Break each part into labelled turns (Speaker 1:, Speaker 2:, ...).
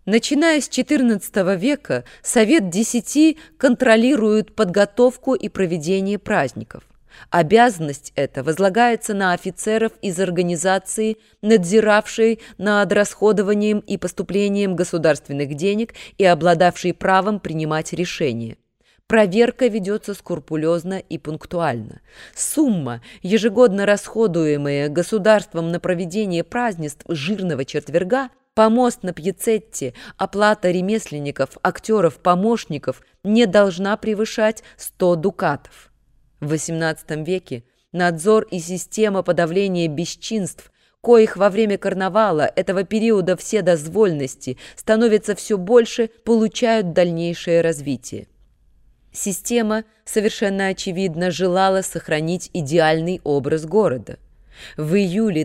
Speaker 1: Начиная с XIV века Совет Десяти контролирует подготовку и проведение праздников. Обязанность эта возлагается на офицеров из организации, надзиравшей над расходованием и поступлением государственных денег и обладавшей правом принимать решения. Проверка ведется скрупулезно и пунктуально. Сумма, ежегодно расходуемая государством на проведение празднеств жирного четверга, помост на пьецетте, оплата ремесленников, актеров, помощников не должна превышать 100 дукатов. В XVIII веке надзор и система подавления бесчинств, коих во время карнавала этого периода вседозвольности становится все больше, получают дальнейшее развитие. Система, совершенно очевидно, желала сохранить идеальный образ города. В июле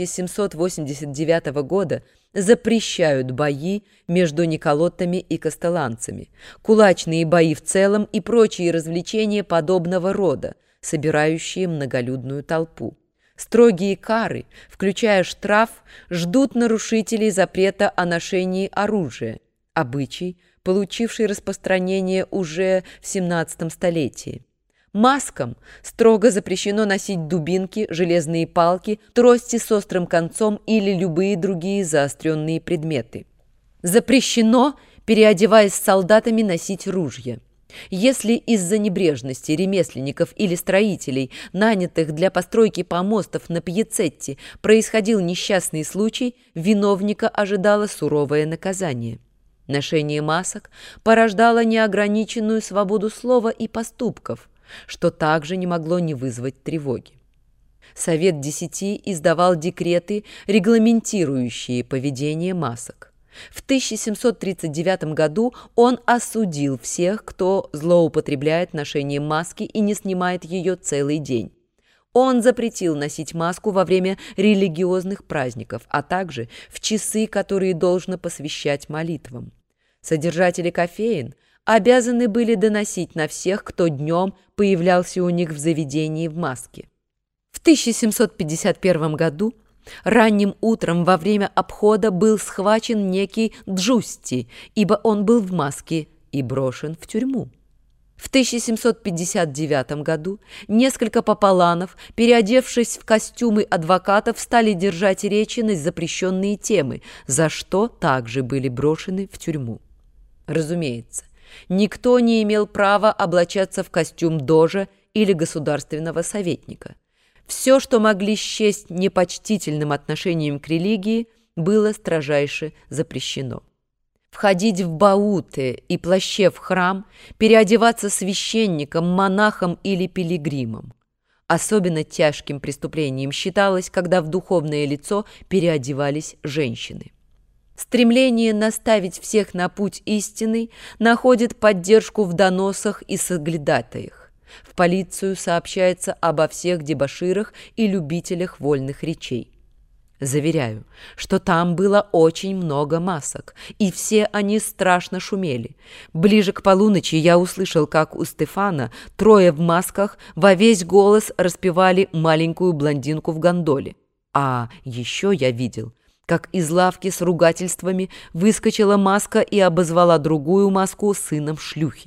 Speaker 1: 1789 года запрещают бои между николоттами и кастелланцами, кулачные бои в целом и прочие развлечения подобного рода, собирающие многолюдную толпу. Строгие кары, включая штраф, ждут нарушителей запрета о ношении оружия, обычай, получивший распространение уже в XVII столетии. Маскам строго запрещено носить дубинки, железные палки, трости с острым концом или любые другие заостренные предметы. Запрещено, переодеваясь с солдатами, носить ружья. Если из-за небрежности ремесленников или строителей, нанятых для постройки помостов на пьецетте, происходил несчастный случай, виновника ожидало суровое наказание. Ношение масок порождало неограниченную свободу слова и поступков, что также не могло не вызвать тревоги. Совет Десяти издавал декреты, регламентирующие поведение масок. В 1739 году он осудил всех, кто злоупотребляет ношением маски и не снимает ее целый день. Он запретил носить маску во время религиозных праздников, а также в часы, которые должно посвящать молитвам. Содержатели кофеен обязаны были доносить на всех, кто днем появлялся у них в заведении в маске. В 1751 году ранним утром во время обхода был схвачен некий Джусти, ибо он был в маске, и брошен в тюрьму. В 1759 году несколько попаланов, переодевшись в костюмы адвокатов, стали держать речи на запрещенные темы, за что также были брошены в тюрьму. Разумеется, никто не имел права облачаться в костюм дожа или государственного советника. Все, что могли счесть непочтительным отношением к религии, было строжайше запрещено. Входить в бауты и плаще в храм, переодеваться священником, монахом или пилигримом. Особенно тяжким преступлением считалось, когда в духовное лицо переодевались женщины. Стремление наставить всех на путь истинный находит поддержку в доносах и соглядатаях. В полицию сообщается обо всех дебоширах и любителях вольных речей. Заверяю, что там было очень много масок, и все они страшно шумели. Ближе к полуночи я услышал, как у Стефана трое в масках во весь голос распевали маленькую блондинку в гондоле. А еще я видел, как из лавки с ругательствами выскочила маска и обозвала другую маску сыном шлюхи.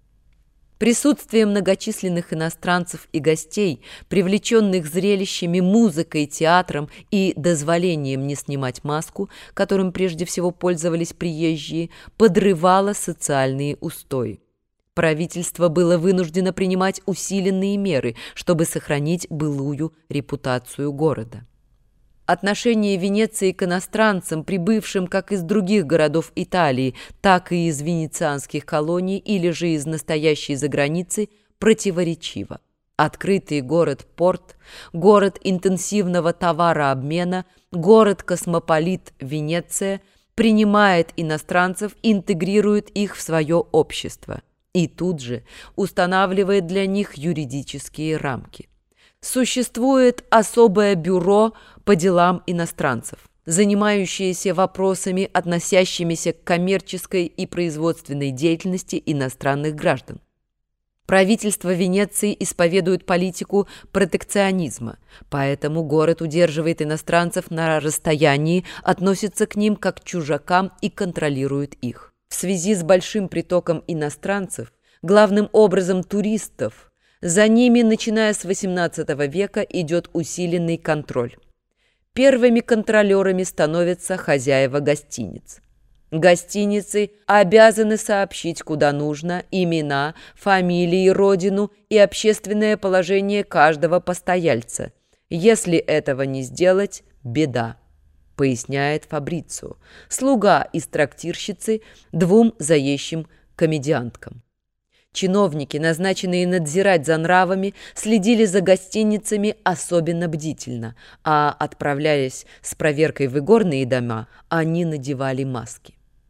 Speaker 1: Присутствие многочисленных иностранцев и гостей, привлеченных зрелищами, музыкой, театром и дозволением не снимать маску, которым прежде всего пользовались приезжие, подрывало социальные устои. Правительство было вынуждено принимать усиленные меры, чтобы сохранить былую репутацию города. Отношение Венеции к иностранцам, прибывшим как из других городов Италии, так и из венецианских колоний или же из настоящей заграницы, противоречиво. Открытый город-порт, город интенсивного товарообмена, город-космополит Венеция принимает иностранцев, интегрирует их в свое общество и тут же устанавливает для них юридические рамки. Существует особое бюро по делам иностранцев, занимающееся вопросами, относящимися к коммерческой и производственной деятельности иностранных граждан. Правительство Венеции исповедует политику протекционизма, поэтому город удерживает иностранцев на расстоянии, относится к ним как к чужакам и контролирует их. В связи с большим притоком иностранцев, главным образом туристов, за ними, начиная с XVIII века, идет усиленный контроль. Первыми контролерами становятся хозяева гостиниц. Гостиницы обязаны сообщить, куда нужно, имена, фамилии, родину и общественное положение каждого постояльца. Если этого не сделать – беда, поясняет Фабрицио, слуга из трактирщицы двум заезжим комедианткам. Чиновники, назначенные надзирать за нравами, следили за гостиницами особенно бдительно, а, отправляясь с проверкой в игорные дома, они надевали маски.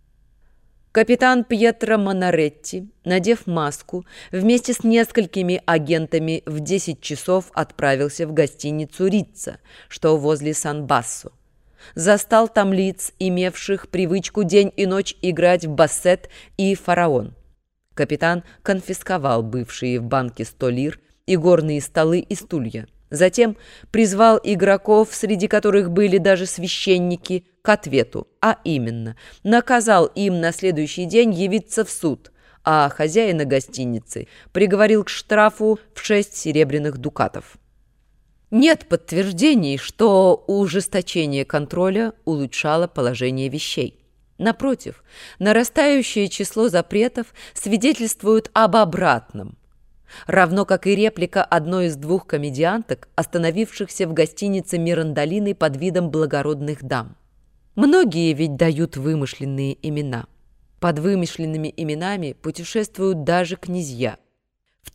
Speaker 1: Капитан Пьетро Монаретти, надев маску, вместе с несколькими агентами в 10 часов отправился в гостиницу «Рицца», что возле Сан-Бассо. Застал там лиц, имевших привычку день и ночь играть в бассет и фараон. Капитан конфисковал бывшие в банке 100 лир, игорные столы и стулья. Затем призвал игроков, среди которых были даже священники, к ответу, а именно, наказал им на следующий день явиться в суд, а хозяина гостиницы приговорил к штрафу в 6 серебряных дукатов. Нет подтверждений, что ужесточение контроля улучшало положение вещей. Напротив, нарастающее число запретов свидетельствует об обратном. Равно как и реплика одной из двух комедианток, остановившихся в гостинице Мирандолины под видом благородных дам. Многие ведь дают вымышленные имена. Под вымышленными именами путешествуют даже князья. В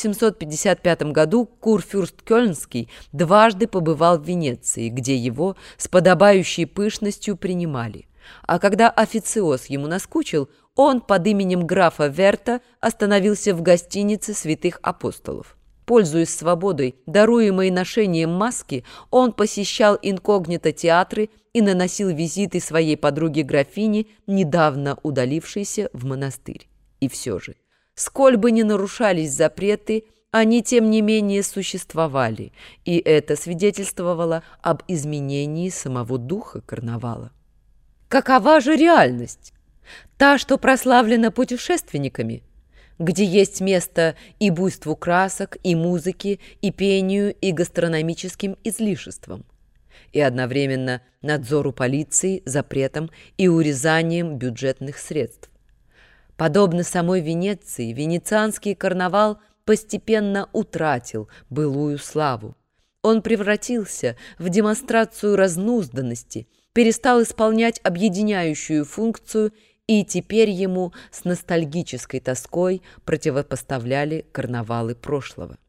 Speaker 1: 1755 году курфюрст Кёльнский дважды побывал в Венеции, где его с подобающей пышностью принимали. А когда официоз ему наскучил, он под именем графа Верта остановился в гостинице святых апостолов. Пользуясь свободой, даруемой ношением маски, он посещал инкогнито театры и наносил визиты своей подруге-графине, недавно удалившейся в монастырь. И все же, сколь бы ни нарушались запреты, они, тем не менее, существовали, и это свидетельствовало об изменении самого духа карнавала. Какова же реальность? Та, что прославлена путешественниками, где есть место и буйству красок, и музыке, и пению, и гастрономическим излишествам, и одновременно надзору полиции, запретам и урезанием бюджетных средств. Подобно самой Венеции, венецианский карнавал постепенно утратил былую славу. Он превратился в демонстрацию разнузданности, перестал исполнять объединяющую функцию, и теперь ему с ностальгической тоской противопоставляли карнавалы прошлого.